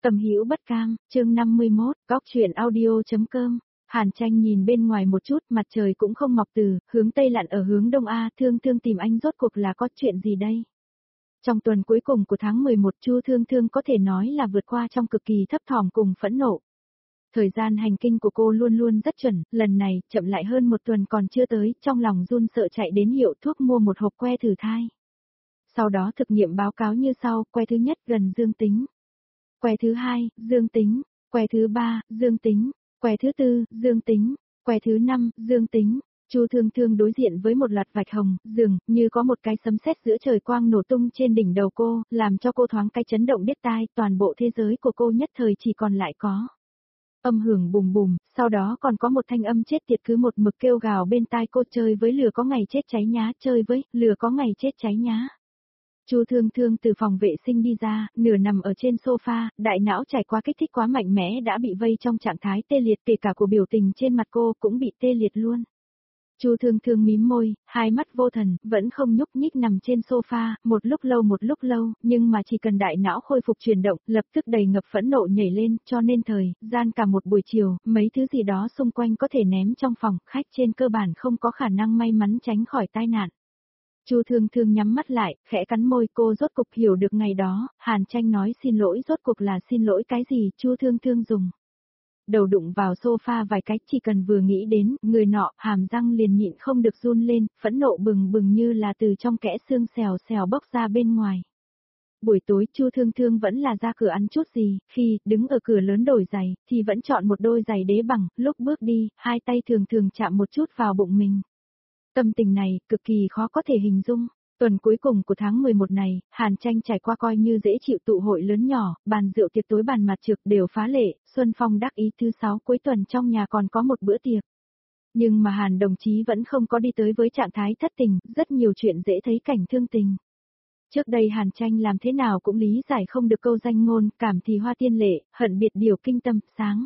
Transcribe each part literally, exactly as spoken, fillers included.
Tầm Hữu Bất Cam, chương năm mươi mốt, góc truyện audio.com. Hàn Tranh nhìn bên ngoài một chút, mặt trời cũng không mọc từ, hướng tây lặn ở hướng đông a, Thương Thương tìm anh rốt cuộc là có chuyện gì đây? Trong tuần cuối cùng của tháng mười một, Chu Thương Thương có thể nói là vượt qua trong cực kỳ thấp thỏm cùng phẫn nộ. Thời gian hành kinh của cô luôn luôn rất chuẩn, lần này, chậm lại hơn một tuần còn chưa tới, trong lòng run sợ chạy đến hiệu thuốc mua một hộp que thử thai. Sau đó thực nghiệm báo cáo như sau, que thứ nhất gần dương tính. Que thứ hai, dương tính. Que thứ ba, dương tính. Que thứ tư, dương tính. Que thứ năm, dương tính. Chu Thương Thương đối diện với một loạt vạch hồng, dường như có một cái sấm sét giữa trời quang nổ tung trên đỉnh đầu cô, làm cho cô thoáng cái chấn động điếc tai, toàn bộ thế giới của cô nhất thời chỉ còn lại có âm hưởng bùm bùm, sau đó còn có một thanh âm chết tiệt cứ một mực kêu gào bên tai cô, chơi với lửa có ngày chết cháy nhá, chơi với lửa có ngày chết cháy nhá. Chu Thương Thương từ phòng vệ sinh đi ra, nửa nằm ở trên sofa, đại não trải qua kích thích quá mạnh mẽ đã bị vây trong trạng thái tê liệt, kể cả của biểu tình trên mặt cô cũng bị tê liệt luôn. Chu Thương Thương mím môi, hai mắt vô thần, vẫn không nhúc nhích nằm trên sofa, một lúc lâu một lúc lâu, nhưng mà chỉ cần đại não khôi phục chuyển động, lập tức đầy ngập phẫn nộ nhảy lên, cho nên thời gian cả một buổi chiều, mấy thứ gì đó xung quanh có thể ném trong phòng, khách trên cơ bản không có khả năng may mắn tránh khỏi tai nạn. Chu Thương Thương nhắm mắt lại, khẽ cắn môi, cô rốt cục hiểu được ngày đó, Hàn Tranh nói xin lỗi rốt cuộc là xin lỗi cái gì, Chu Thương Thương dùng đầu đụng vào sofa vài cách, chỉ cần vừa nghĩ đến, người nọ, hàm răng liền nhịn không được run lên, phẫn nộ bừng bừng như là từ trong kẽ xương xèo xèo bốc ra bên ngoài. Buổi tối Chu Thương Thương vẫn là ra cửa ăn chút gì, khi đứng ở cửa lớn đổi giày, thì vẫn chọn một đôi giày đế bằng, lúc bước đi, hai tay thường thường chạm một chút vào bụng mình. Tâm tình này, cực kỳ khó có thể hình dung. Tuần cuối cùng của tháng mười một này, Hàn Tranh trải qua coi như dễ chịu, tụ hội lớn nhỏ, bàn rượu tiệc tối bàn mặt trực đều phá lệ, Xuân Phong đắc ý, thứ sáu cuối tuần trong nhà còn có một bữa tiệc. Nhưng mà Hàn đồng chí vẫn không có đi tới với trạng thái thất tình, rất nhiều chuyện dễ thấy cảnh thương tình. Trước đây Hàn Tranh làm thế nào cũng lý giải không được câu danh ngôn, cảm thì hoa tiên lệ, hận biệt điều kinh tâm, sáng.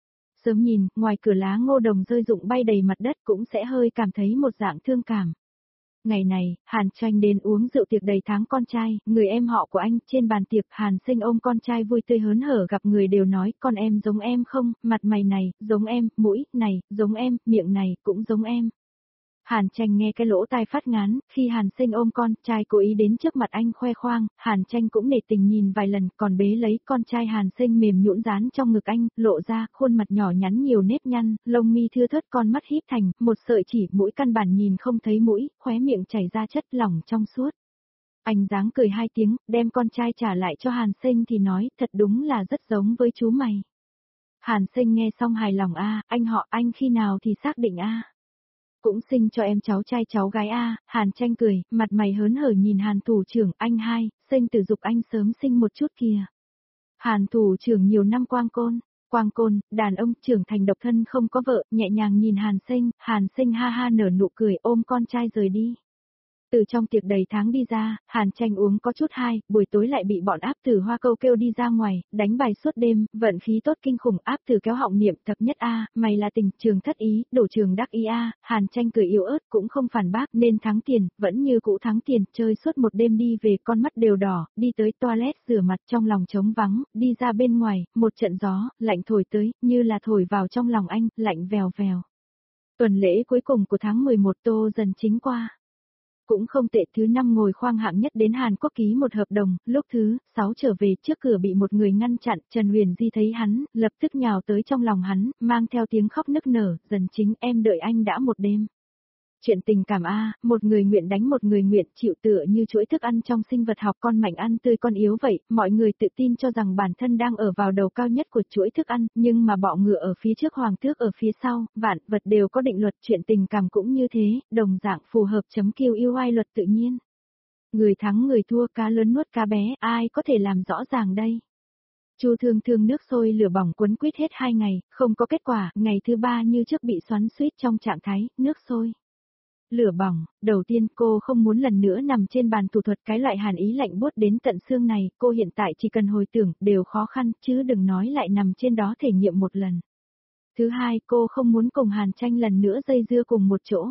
Sớm nhìn, ngoài cửa lá ngô đồng rơi rụng bay đầy mặt đất cũng sẽ hơi cảm thấy một dạng thương cảm. Ngày này, Hàn Tranh đến uống rượu tiệc đầy tháng con trai, người em họ của anh, trên bàn tiệc Hàn Sinh ôm con trai vui tươi hớn hở, gặp người đều nói, con em giống em không, mặt mày này, giống em, mũi, này, giống em, miệng này, cũng giống em. Hàn Tranh nghe cái lỗ tai phát ngán, khi Hàn Sinh ôm con trai cố ý đến trước mặt anh khoe khoang, Hàn Tranh cũng nể tình nhìn vài lần, còn bế lấy con trai Hàn Sinh mềm nhũn dán trong ngực anh, lộ ra khuôn mặt nhỏ nhắn nhiều nếp nhăn, lông mi thưa thớt, con mắt híp thành một sợi chỉ, mũi căn bản nhìn không thấy mũi, khóe miệng chảy ra chất lỏng trong suốt. Anh dáng cười hai tiếng, đem con trai trả lại cho Hàn Sinh thì nói, thật đúng là rất giống với chú mày. Hàn Sinh nghe xong hài lòng, a, anh họ anh khi nào thì xác định a. Cũng sinh cho em cháu trai cháu gái a. Hàn Tranh cười, mặt mày hớn hở nhìn Hàn thủ trưởng, anh hai, sinh tử dục anh sớm sinh một chút kìa. Hàn thủ trưởng nhiều năm quang côn, quang côn, đàn ông trưởng thành độc thân không có vợ, nhẹ nhàng nhìn Hàn Sinh, Hàn Sinh ha ha nở nụ cười, ôm con trai rời đi. Từ trong tiệc đầy tháng đi ra, Hàn Tranh uống có chút hai, buổi tối lại bị bọn áp tử Hoa Câu kêu đi ra ngoài, đánh bài suốt đêm, vận khí tốt kinh khủng, áp tử kéo họng niệm thập nhất a, mày là tình, trường thất ý, đổ trường đắc ý a. Hàn Tranh cười yếu ớt cũng không phản bác, nên thắng tiền, vẫn như cũ thắng tiền, chơi suốt một đêm đi về, con mắt đều đỏ, đi tới toilet rửa mặt, trong lòng trống vắng, đi ra bên ngoài, một trận gió, lạnh thổi tới, như là thổi vào trong lòng anh, lạnh vèo vèo. Tuần lễ cuối cùng của tháng mười một Tô dần chính qua. Cũng không tệ, thứ năm ngồi khoang hạng nhất đến Hàn Quốc ký một hợp đồng, lúc thứ sáu trở về, trước cửa bị một người ngăn chặn, Trần Huyền Di thấy hắn, lập tức nhào tới trong lòng hắn, mang theo tiếng khóc nức nở, dần chính em đợi anh đã một đêm. Chuyện tình cảm a, một người nguyện đánh một người nguyện chịu, tựa như chuỗi thức ăn trong sinh vật học, con mạnh ăn tươi con yếu vậy, mọi người tự tin cho rằng bản thân đang ở vào đầu cao nhất của chuỗi thức ăn, nhưng mà bọ ngựa ở phía trước, hoàng tước ở phía sau, vạn vật đều có định luật, chuyện tình cảm cũng như thế, đồng dạng phù hợp chấm kiêu yêu ai luật tự nhiên. Người thắng người thua, cá lớn nuốt cá bé, ai có thể làm rõ ràng đây? Chu Thương Thương nước sôi lửa bỏng quấn quýt hết hai ngày, không có kết quả, ngày thứ ba như trước bị xoắn xuýt trong trạng thái nước sôi lửa bỏng. Đầu tiên cô không muốn lần nữa nằm trên bàn thủ thuật, cái loại hàn ý lạnh buốt đến tận xương này, cô hiện tại chỉ cần hồi tưởng, đều khó khăn, chứ đừng nói lại nằm trên đó thể nghiệm một lần. Thứ hai, cô không muốn cùng Hàn Tranh lần nữa dây dưa cùng một chỗ.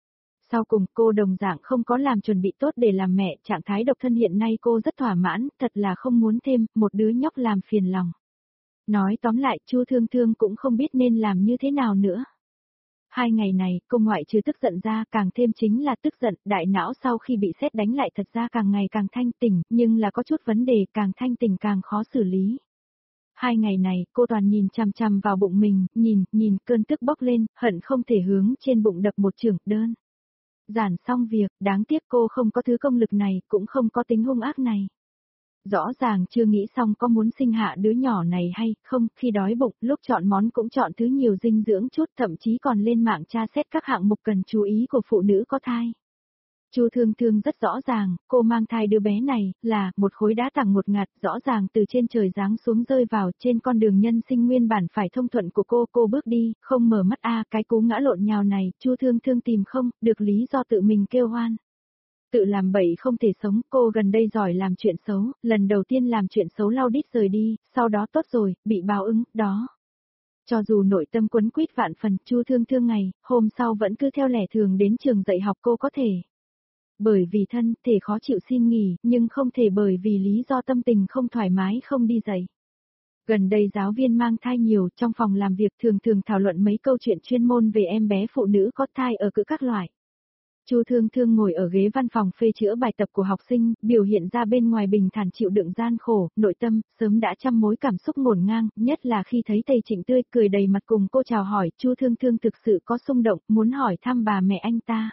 Sau cùng, cô đồng dạng không có làm chuẩn bị tốt để làm mẹ, trạng thái độc thân hiện nay cô rất thỏa mãn, thật là không muốn thêm một đứa nhóc làm phiền lòng. Nói tóm lại, Chu Thương Thương cũng không biết nên làm như thế nào nữa. Hai ngày này, cô ngoại trừ tức giận ra càng thêm chính là tức giận, đại não sau khi bị sét đánh lại thật ra càng ngày càng thanh tỉnh, nhưng là có chút vấn đề càng thanh tỉnh càng khó xử lý. Hai ngày này, cô toàn nhìn chằm chằm vào bụng mình, nhìn, nhìn, cơn tức bốc lên, hận không thể hướng trên bụng đập một chưởng, đơn. Giản xong việc, đáng tiếc cô không có thứ công lực này, cũng không có tính hung ác này. Rõ ràng chưa nghĩ xong có muốn sinh hạ đứa nhỏ này hay không, khi đói bụng, lúc chọn món cũng chọn thứ nhiều dinh dưỡng chút, thậm chí còn lên mạng tra xét các hạng mục cần chú ý của phụ nữ có thai. Chu Thương Thương rất rõ ràng, cô mang thai đứa bé này, là, một khối đá tảng một ngạt, rõ ràng từ trên trời giáng xuống rơi vào, trên con đường nhân sinh nguyên bản phải thông thuận của cô, cô bước đi, không mở mắt a cái cú ngã lộn nhào này, Chu Thương Thương tìm không, được lý do tự mình kêu hoan. Tự làm bậy không thể sống, cô gần đây giỏi làm chuyện xấu, lần đầu tiên làm chuyện xấu lau đít rời đi, sau đó tốt rồi, bị báo ứng, đó. Cho dù nội tâm quấn quýt vạn phần, Chu Thương Thương ngày, hôm sau vẫn cứ theo lẽ thường đến trường dạy học cô có thể. Bởi vì thân thể khó chịu xin nghỉ, nhưng không thể bởi vì lý do tâm tình không thoải mái không đi dạy. Gần đây giáo viên mang thai nhiều, trong phòng làm việc thường thường thảo luận mấy câu chuyện chuyên môn về em bé phụ nữ có thai ở cữ các loại. Chu Thương Thương ngồi ở ghế văn phòng phê chữa bài tập của học sinh, biểu hiện ra bên ngoài bình thản chịu đựng gian khổ, nội tâm, sớm đã trăm mối cảm xúc ngổn ngang, nhất là khi thấy Tây Trịnh tươi cười đầy mặt cùng cô chào hỏi, Chu Thương Thương thực sự có xung động, muốn hỏi thăm bà mẹ anh ta.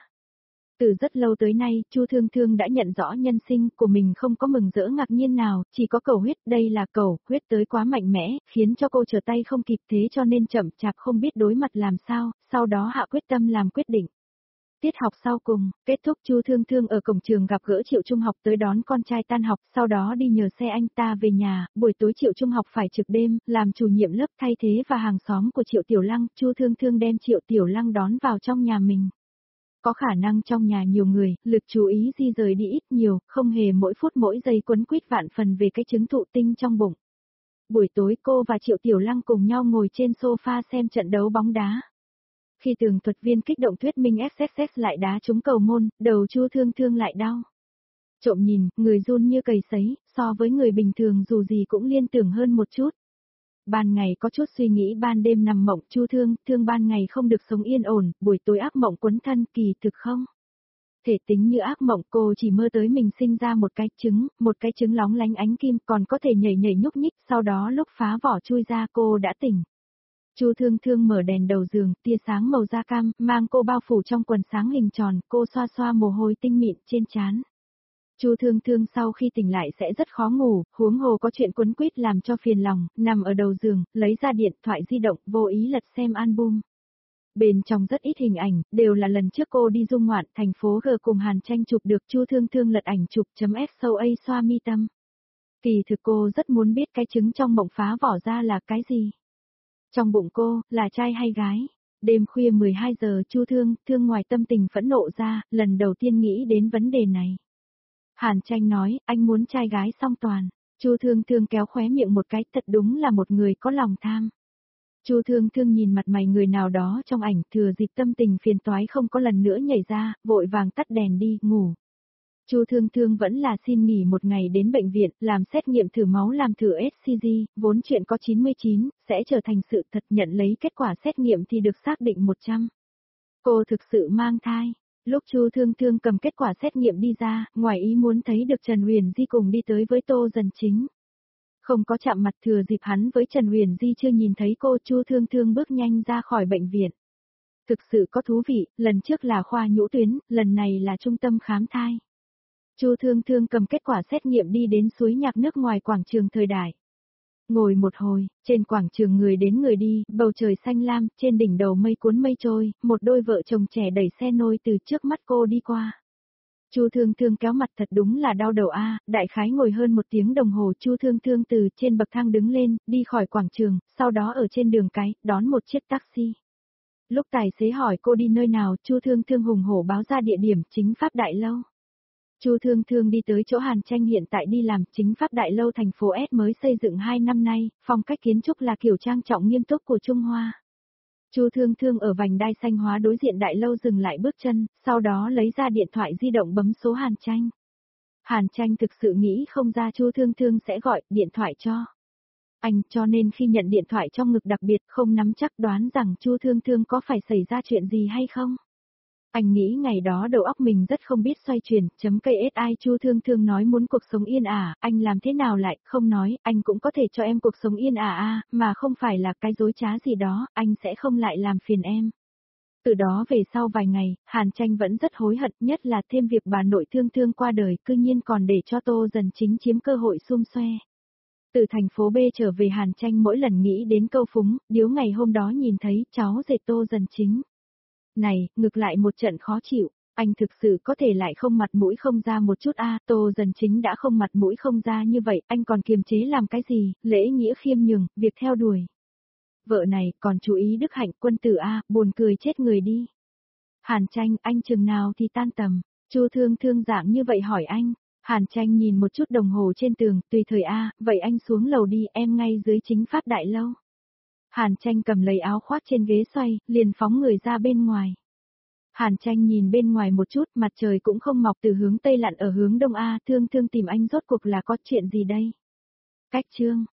Từ rất lâu tới nay, Chu Thương Thương đã nhận rõ nhân sinh của mình không có mừng rỡ ngạc nhiên nào, chỉ có cầu huyết, đây là cầu, huyết tới quá mạnh mẽ, khiến cho cô trở tay không kịp thế cho nên chậm chạp không biết đối mặt làm sao, sau đó hạ quyết tâm làm quyết định. Tiết học sau cùng, kết thúc Chu Thương Thương ở cổng trường gặp gỡ Triệu Trung học tới đón con trai tan học, sau đó đi nhờ xe anh ta về nhà, buổi tối Triệu Trung học phải trực đêm, làm chủ nhiệm lớp thay thế và hàng xóm của Triệu Tiểu Lăng, Chu Thương Thương đem Triệu Tiểu Lăng đón vào trong nhà mình. Có khả năng trong nhà nhiều người, lực chú ý di rời đi ít nhiều, không hề mỗi phút mỗi giây quấn quýt vạn phần về cái trứng thụ tinh trong bụng. Buổi tối cô và Triệu Tiểu Lăng cùng nhau ngồi trên sofa xem trận đấu bóng đá. Khi tường thuật viên kích động thuyết minh ét ét ét lại đá trúng cầu môn, đầu Chu Thương Thương lại đau. Trộm nhìn, người run như cầy sấy, so với người bình thường dù gì cũng liên tưởng hơn một chút. Ban ngày có chút suy nghĩ ban đêm nằm mộng Chu Thương, Thương ban ngày không được sống yên ổn, buổi tối ác mộng quấn thân kỳ thực không. Thể tính như ác mộng cô chỉ mơ tới mình sinh ra một cái trứng, một cái trứng lóng lánh ánh kim còn có thể nhảy nhảy nhúc nhích, sau đó lúc phá vỏ chui ra cô đã tỉnh. Chu Thương Thương mở đèn đầu giường, tia sáng màu da cam, mang cô bao phủ trong quần sáng hình tròn, cô xoa xoa mồ hôi tinh mịn trên trán. Chu Thương Thương sau khi tỉnh lại sẽ rất khó ngủ, huống hồ có chuyện quấn quýt làm cho phiền lòng, nằm ở đầu giường, lấy ra điện thoại di động, vô ý lật xem album. Bên trong rất ít hình ảnh, đều là lần trước cô đi du ngoạn thành phố G cùng Hàn Tranh chụp được. Chu Thương Thương lật ảnh chụp chấm S sâu A xoa mi tâm. Kỳ thực cô rất muốn biết cái trứng trong mộng phá vỏ ra là cái gì. Trong bụng cô, là trai hay gái? Đêm khuya mười hai giờ Chu Thương, Thương ngoài tâm tình phẫn nộ ra, lần đầu tiên nghĩ đến vấn đề này. Hàn Tranh nói, anh muốn trai gái song toàn. Chu Thương Thương kéo khóe miệng một cái, thật đúng là một người có lòng tham. Chu Thương Thương nhìn mặt mày người nào đó trong ảnh, thừa dịp tâm tình phiền toái không có lần nữa nhảy ra, vội vàng tắt đèn đi, ngủ. Chu Thương Thương vẫn là xin nghỉ một ngày đến bệnh viện, làm xét nghiệm thử máu làm thử ét xê giê, vốn chuyện có chín mươi chín, sẽ trở thành sự thật, nhận lấy kết quả xét nghiệm thì được xác định một trăm. Cô thực sự mang thai. Lúc Chu Thương Thương cầm kết quả xét nghiệm đi ra, ngoài ý muốn thấy được Trần Huyền Di cùng đi tới với Tô Dần Chính. Không có chạm mặt, thừa dịp hắn với Trần Huyền Di chưa nhìn thấy cô, Chu Thương Thương bước nhanh ra khỏi bệnh viện. Thực sự có thú vị, lần trước là khoa nhũ tuyến, lần này là trung tâm khám thai. Chu Thương Thương cầm kết quả xét nghiệm đi đến suối nhạc nước ngoài quảng trường Thời Đại. Ngồi một hồi, trên quảng trường người đến người đi, bầu trời xanh lam, trên đỉnh đầu mây cuốn mây trôi, một đôi vợ chồng trẻ đẩy xe nôi từ trước mắt cô đi qua. Chu Thương Thương kéo mặt, thật đúng là đau đầu a, đại khái ngồi hơn một tiếng đồng hồ. Chu Thương Thương từ trên bậc thang đứng lên, đi khỏi quảng trường, sau đó ở trên đường cái, đón một chiếc taxi. Lúc tài xế hỏi cô đi nơi nào, Chu Thương Thương hùng hổ báo ra địa điểm, Chính Pháp Đại Lâu. Chu Thương Thương đi tới chỗ Hàn Tranh hiện tại đi làm. Chính Pháp Đại Lâu thành phố S mới xây dựng hai năm nay, phong cách kiến trúc là kiểu trang trọng nghiêm túc của Trung Hoa. Chu Thương Thương ở vành đai xanh hóa đối diện đại lâu dừng lại bước chân, sau đó lấy ra điện thoại di động bấm số Hàn Tranh. Hàn Tranh thực sự nghĩ không ra Chu Thương Thương sẽ gọi điện thoại cho. Anh cho nên khi nhận điện thoại trong ngực đặc biệt không nắm chắc đoán rằng Chu Thương Thương có phải xảy ra chuyện gì hay không. Anh nghĩ ngày đó đầu óc mình rất không biết xoay chuyển, chấm cây ét i Chu Thương Thương nói muốn cuộc sống yên ả, anh làm thế nào lại, không nói, anh cũng có thể cho em cuộc sống yên ả à, mà không phải là cái dối trá gì đó, anh sẽ không lại làm phiền em. Từ đó về sau vài ngày, Hàn Tranh vẫn rất hối hận, nhất là thêm việc bà nội Thương Thương qua đời, cư nhiên còn để cho Tô Dần Chính chiếm cơ hội xum xoe. Từ thành phố B trở về Hàn Tranh mỗi lần nghĩ đến câu phúng, điếu ngày hôm đó nhìn thấy cháu dệt Tô Dần Chính. Này, ngược lại một trận khó chịu, anh thực sự có thể lại không mặt mũi không ra một chút a à, Tô Dần Chính đã không mặt mũi không ra như vậy, anh còn kiềm chế làm cái gì, lễ nghĩa khiêm nhường, việc theo đuổi. Vợ này còn chú ý đức hạnh quân tử a à, buồn cười chết người đi. Hàn Tranh, anh chừng nào thì tan tầm, Chu Thương Thương dạng như vậy hỏi anh. Hàn Tranh nhìn một chút đồng hồ trên tường, tùy thời a à, vậy anh xuống lầu đi, em ngay dưới chính pháp đại lâu. Hàn Tranh cầm lấy áo khoác trên ghế xoay, liền phóng người ra bên ngoài. Hàn Tranh nhìn bên ngoài một chút, mặt trời cũng không mọc từ hướng tây lặn ở hướng đông a, Thương Thương tìm anh rốt cuộc là có chuyện gì đây? Cách chương